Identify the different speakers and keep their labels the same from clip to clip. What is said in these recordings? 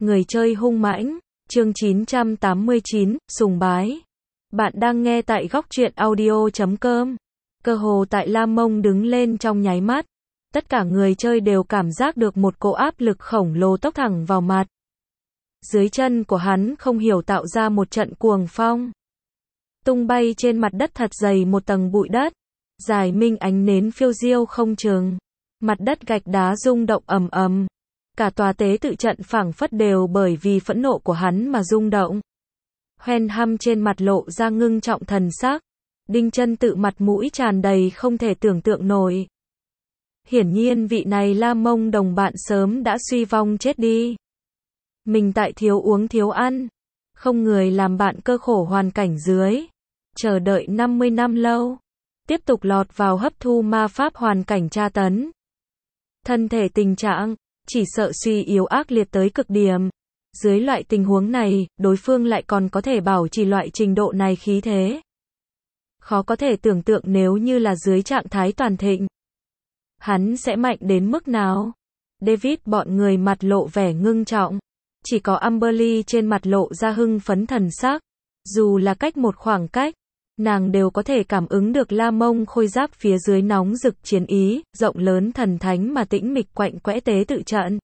Speaker 1: Người chơi hung mãnh, chương 989, sùng bái. Bạn đang nghe tại góc truyện audio.com. Cơ hồ tại Lam Mông đứng lên trong nháy mắt, tất cả người chơi đều cảm giác được một cỗ áp lực khổng lồ tốc thẳng vào mặt. Dưới chân của hắn không hiểu tạo ra một trận cuồng phong. Tung bay trên mặt đất thật dày một tầng bụi đất. Dài minh ánh nến phiêu diêu không chừng. Mặt đất gạch đá rung động ầm ầm. Cả tòa tế tự trận phảng phất đều bởi vì phẫn nộ của hắn mà rung động. Hoen Hăm trên mặt lộ ra ngưng trọng thần sắc. Đinh Chân tự mặt mũi tràn đầy không thể tưởng tượng nổi. Hiển nhiên vị này Lam Mông đồng bạn sớm đã suy vong chết đi. Mình tại thiếu uống thiếu ăn, không người làm bạn cơ khổ hoàn cảnh dưới. Chờ đợi 50 năm lâu. Tiếp tục lọt vào hấp thu ma pháp hoàn cảnh tra tấn. Thân thể tình trạng, chỉ sợ suy yếu ác liệt tới cực điểm. Dưới loại tình huống này, đối phương lại còn có thể bảo trì loại trình độ này khí thế. Khó có thể tưởng tượng nếu như là dưới trạng thái toàn thịnh. Hắn sẽ mạnh đến mức nào? David bọn người mặt lộ vẻ ngưng trọng. Chỉ có Amberly trên mặt lộ ra hưng phấn thần sắc. Dù là cách một khoảng cách, nàng đều có thể cảm ứng được Lam Mông khôi giáp phía dưới nóng rực chiến ý, rộng lớn thần thánh mà tĩnh mịch quạnh quẽ tế tự trận.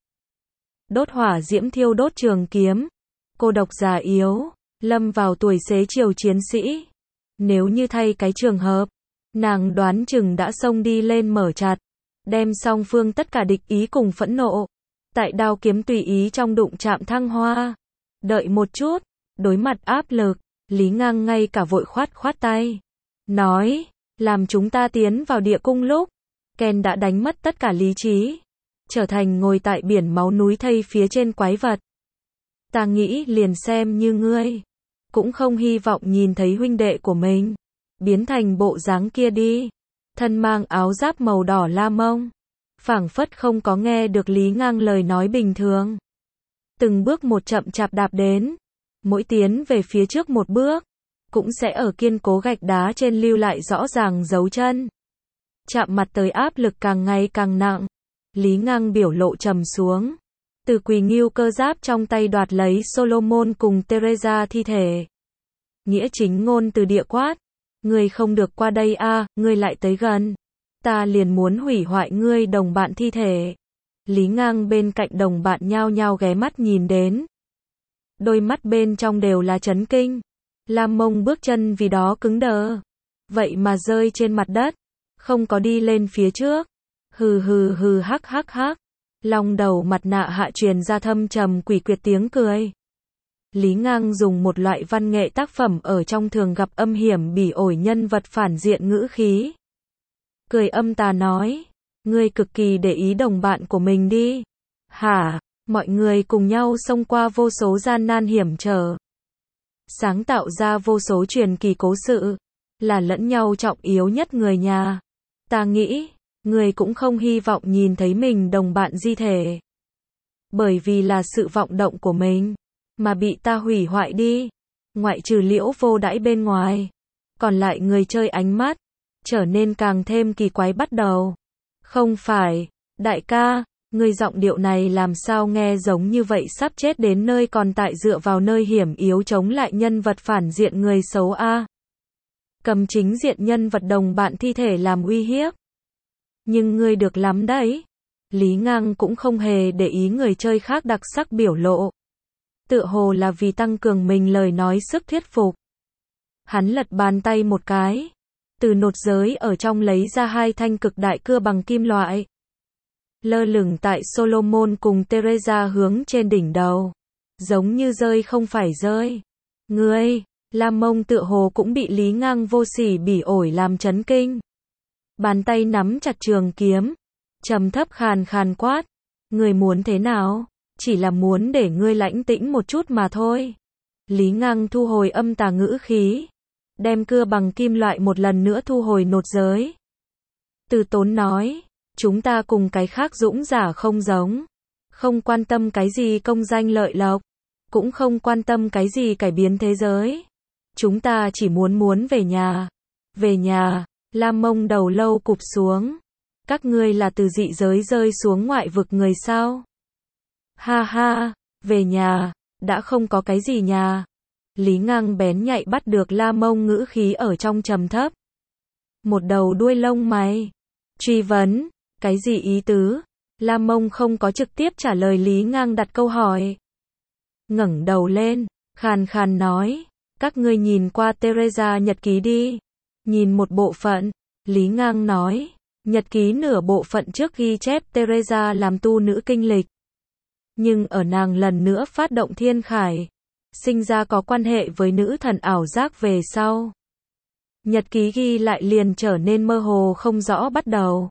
Speaker 1: Đốt hỏa diễm thiêu đốt trường kiếm. Cô độc già yếu, lâm vào tuổi xế chiều chiến sĩ. Nếu như thay cái trường hợp, nàng đoán chừng đã xông đi lên mở chặt, đem song phương tất cả địch ý cùng phẫn nộ. Tại đao kiếm tùy ý trong đụng chạm thăng hoa. Đợi một chút, đối mặt áp lực, Lý Ngang ngay cả vội khoát tay. Nói, làm chúng ta tiến vào địa cung lúc, Ken đã đánh mất tất cả lý trí. Trở thành ngồi tại biển máu núi thây phía trên quái vật. Ta nghĩ liền xem như ngươi. Cũng không hy vọng nhìn thấy huynh đệ của mình biến thành bộ dáng kia đi. Thân mang áo giáp màu đỏ Lam Mông phảng phất không có nghe được Lý Ngang lời nói bình thường. Từng bước một chậm chạp đạp đến. Mỗi tiến về phía trước một bước, cũng sẽ ở kiên cố gạch đá trên lưu lại rõ ràng dấu chân. Chạm mặt tới áp lực càng ngày càng nặng. Lý Ngang biểu lộ trầm xuống. Từ Quỳ Ngưu cơ giáp trong tay đoạt lấy Solomon cùng Teresa thi thể. Nghĩa chính ngôn từ địa quát. Ngươi không được qua đây a, ngươi lại tới gần. Ta liền muốn hủy hoại ngươi đồng bạn thi thể. Lý Ngang bên cạnh đồng bạn nhao nhao ghé mắt nhìn đến. Đôi mắt bên trong đều là chấn kinh. Lam Mông bước chân vì đó cứng đờ. Vậy mà rơi trên mặt đất. Không có đi lên phía trước. Hừ hừ hừ hắc hắc hắc. Long đầu mặt nạ hạ truyền ra thâm trầm quỷ quyệt tiếng cười. Lý Ngang dùng một loại văn nghệ tác phẩm ở trong thường gặp âm hiểm bỉ ổi nhân vật phản diện ngữ khí. Cười âm tà nói. Ngươi cực kỳ để ý đồng bạn của mình đi. Hả? Mọi người cùng nhau xông qua vô số gian nan hiểm trở. Sáng tạo ra vô số truyền kỳ cố sự. Là lẫn nhau trọng yếu nhất người nhà. Ta nghĩ, người cũng không hy vọng nhìn thấy mình đồng bạn di thể. Bởi vì là sự vọng động của mình, mà bị ta hủy hoại đi. Ngoại trừ Liễu Vô Đãi bên ngoài. Còn lại người chơi ánh mắt, trở nên càng thêm kỳ quái bắt đầu. Không phải, đại ca. Người giọng điệu này làm sao nghe giống như vậy sắp chết đến nơi còn tại dựa vào nơi hiểm yếu chống lại nhân vật phản diện người xấu a. Cầm chính diện nhân vật đồng bạn thi thể làm uy hiếp. Nhưng ngươi được lắm đấy. Lý Ngang cũng không hề để ý người chơi khác đặc sắc biểu lộ. Tựa hồ là vì tăng cường mình lời nói sức thuyết phục. Hắn lật bàn tay một cái. Từ nột giới ở trong lấy ra hai thanh cực đại cưa bằng kim loại. Lơ lửng tại Solomon cùng Teresa hướng trên đỉnh đầu. Giống như rơi không phải rơi. Ngươi, Lam Mông tựa hồ cũng bị Lý Ngang vô sỉ bỉ ổi làm chấn kinh. Bàn tay nắm chặt trường kiếm. Trầm thấp khàn khàn quát. Ngươi muốn thế nào? Chỉ là muốn để ngươi lãnh tĩnh một chút mà thôi. Lý Ngang thu hồi âm tà ngữ khí. Đem cưa bằng kim loại một lần nữa thu hồi nột giới. Từ tốn nói. Chúng ta cùng cái khác dũng giả không giống. Không quan tâm cái gì công danh lợi lộc. Cũng không quan tâm cái gì cải biến thế giới. Chúng ta chỉ muốn về nhà. Về nhà. Lam Mông đầu lâu cụp xuống. Các ngươi là từ dị giới rơi xuống ngoại vực người sao? Ha ha, Về nhà, đã không có cái gì nhà. Lý Ngang bén nhạy bắt được La Mông ngữ khí ở trong trầm thấp. Một đầu đuôi lông mày. Truy vấn, cái gì ý tứ? La Mông không có trực tiếp trả lời Lý Ngang đặt câu hỏi. Ngẩng đầu lên, khàn khàn nói, các ngươi nhìn qua Teresa nhật ký đi. Nhìn một bộ phận, Lý Ngang nói, nhật ký nửa bộ phận trước ghi chép Teresa làm tu nữ kinh lịch. Nhưng ở nàng lần nữa phát động thiên khải, sinh ra có quan hệ với nữ thần ảo giác về sau. Nhật ký ghi lại liền trở nên mơ hồ không rõ bắt đầu.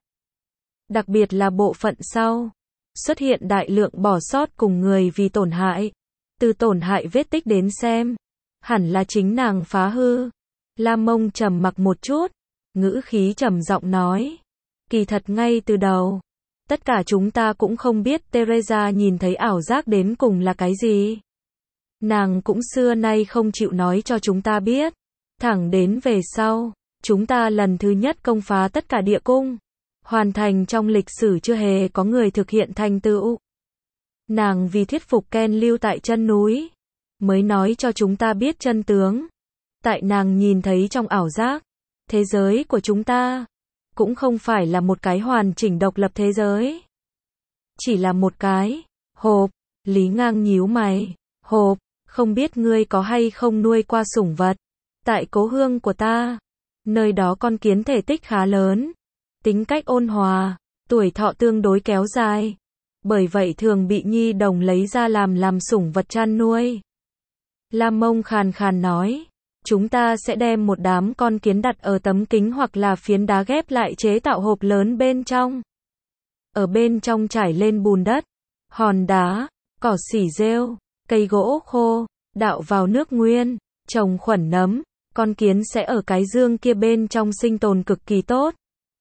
Speaker 1: Đặc biệt là bộ phận sau, xuất hiện đại lượng bỏ sót cùng người vì tổn hại. Từ tổn hại vết tích đến xem, hẳn là chính nàng phá hư. La Mông trầm mặc một chút, ngữ khí trầm giọng nói, kỳ thật ngay từ đầu, tất cả chúng ta cũng không biết Teresa nhìn thấy ảo giác đến cùng là cái gì. Nàng cũng xưa nay không chịu nói cho chúng ta biết. Thẳng đến về sau, chúng ta lần thứ nhất công phá tất cả địa cung. Hoàn thành trong lịch sử chưa hề có người thực hiện thành tựu. Nàng vì thuyết phục Ken lưu tại chân núi, mới nói cho chúng ta biết chân tướng. Tại nàng nhìn thấy trong ảo giác, thế giới của chúng ta cũng không phải là một cái hoàn chỉnh độc lập thế giới. Chỉ là một cái hộp. Lý Ngang nhíu mày. Hộp, không biết ngươi có hay không nuôi qua sủng vật. Tại cố hương của ta, nơi đó con kiến thể tích khá lớn, tính cách ôn hòa, tuổi thọ tương đối kéo dài. Bởi vậy thường bị nhi đồng lấy ra làm sủng vật chăn nuôi. La Mông khàn khàn nói, chúng ta sẽ đem một đám con kiến đặt ở tấm kính hoặc là phiến đá ghép lại chế tạo hộp lớn bên trong. Ở bên trong trải lên bùn đất, hòn đá, cỏ xỉ rêu, cây gỗ khô, đạo vào nước nguyên, trồng khuẩn nấm, con kiến sẽ ở cái dương kia bên trong sinh tồn cực kỳ tốt.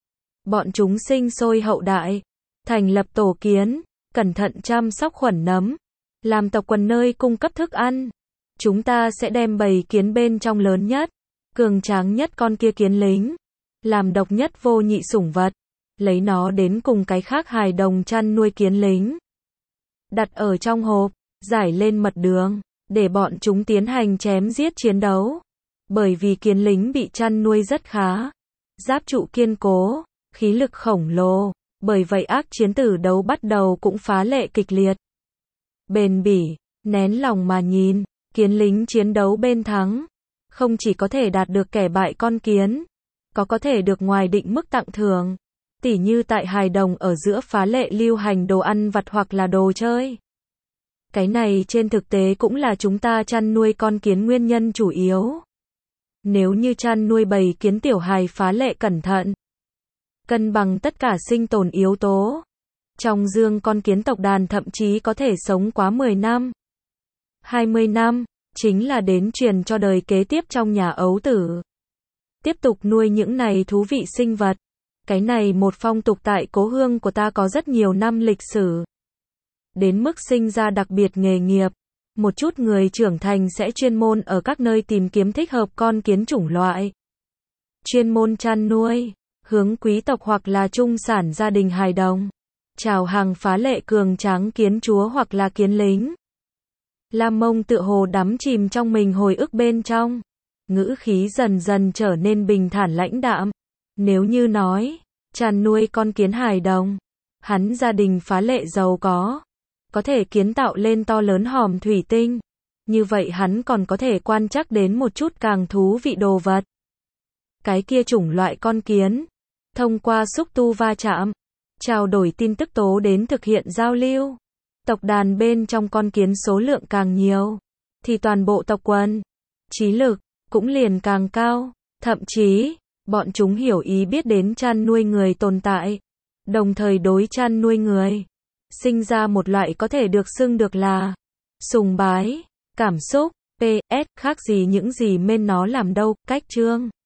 Speaker 1: Bọn chúng sinh sôi hậu đại, thành lập tổ kiến, cẩn thận chăm sóc khuẩn nấm, làm tộc quần nơi cung cấp thức ăn. Chúng ta sẽ đem bầy kiến bên trong lớn nhất, cường tráng nhất con kia kiến lính, làm độc nhất vô nhị sủng vật, lấy nó đến cùng cái khác hài đồng chăn nuôi kiến lính. Đặt ở trong hộp, giải lên mật đường, để bọn chúng tiến hành chém giết chiến đấu. Bởi vì kiến lính bị chăn nuôi rất khá, giáp trụ kiên cố, khí lực khổng lồ, bởi vậy ác chiến tử đấu bắt đầu cũng phá lệ kịch liệt. Bền bỉ, nén lòng mà nhìn, kiến lính chiến đấu bên thắng, không chỉ có thể đạt được kẻ bại con kiến, có thể được ngoài định mức tặng thưởng, tỉ như tại hài đồng ở giữa phá lệ lưu hành đồ ăn vặt hoặc là đồ chơi. Cái này trên thực tế cũng là chúng ta chăn nuôi con kiến nguyên nhân chủ yếu. Nếu như chăn nuôi bầy kiến tiểu hài phá lệ cẩn thận, cân bằng tất cả sinh tồn yếu tố, trong dương con kiến tộc đàn thậm chí có thể sống quá 10 năm, 20 năm, chính là đến truyền cho đời kế tiếp trong nhà ấu tử. Tiếp tục nuôi những này thú vị sinh vật. Cái này một phong tục tại cố hương của ta có rất nhiều năm lịch sử. Đến mức sinh ra đặc biệt nghề nghiệp. Một chút người trưởng thành sẽ chuyên môn ở các nơi tìm kiếm thích hợp con kiến chủng loại. Chuyên môn chăn nuôi, hướng quý tộc hoặc là trung sản gia đình hài đồng. Chào hàng phá lệ cường tráng kiến chúa hoặc là kiến lính. La Mông tựa hồ đắm chìm trong mình hồi ức bên trong. Ngữ khí dần dần trở nên bình thản lãnh đạm. Nếu như nói, chăn nuôi con kiến hài đồng, hắn gia đình phá lệ giàu có thể kiến tạo lên to lớn hòm thủy tinh. Như vậy hắn còn có thể quan trắc đến một chút càng thú vị đồ vật. Cái kia chủng loại con kiến, thông qua xúc tu va chạm, trao đổi tin tức tố đến thực hiện giao lưu. Tộc đàn bên trong con kiến số lượng càng nhiều, thì toàn bộ tộc quần, trí lực, cũng liền càng cao. Thậm chí, bọn chúng hiểu ý biết đến chăn nuôi người tồn tại, đồng thời đối chăn nuôi người sinh ra một loại có thể được xưng được là sùng bái, cảm xúc, PS, khác gì những gì men nó làm đâu. Cách chương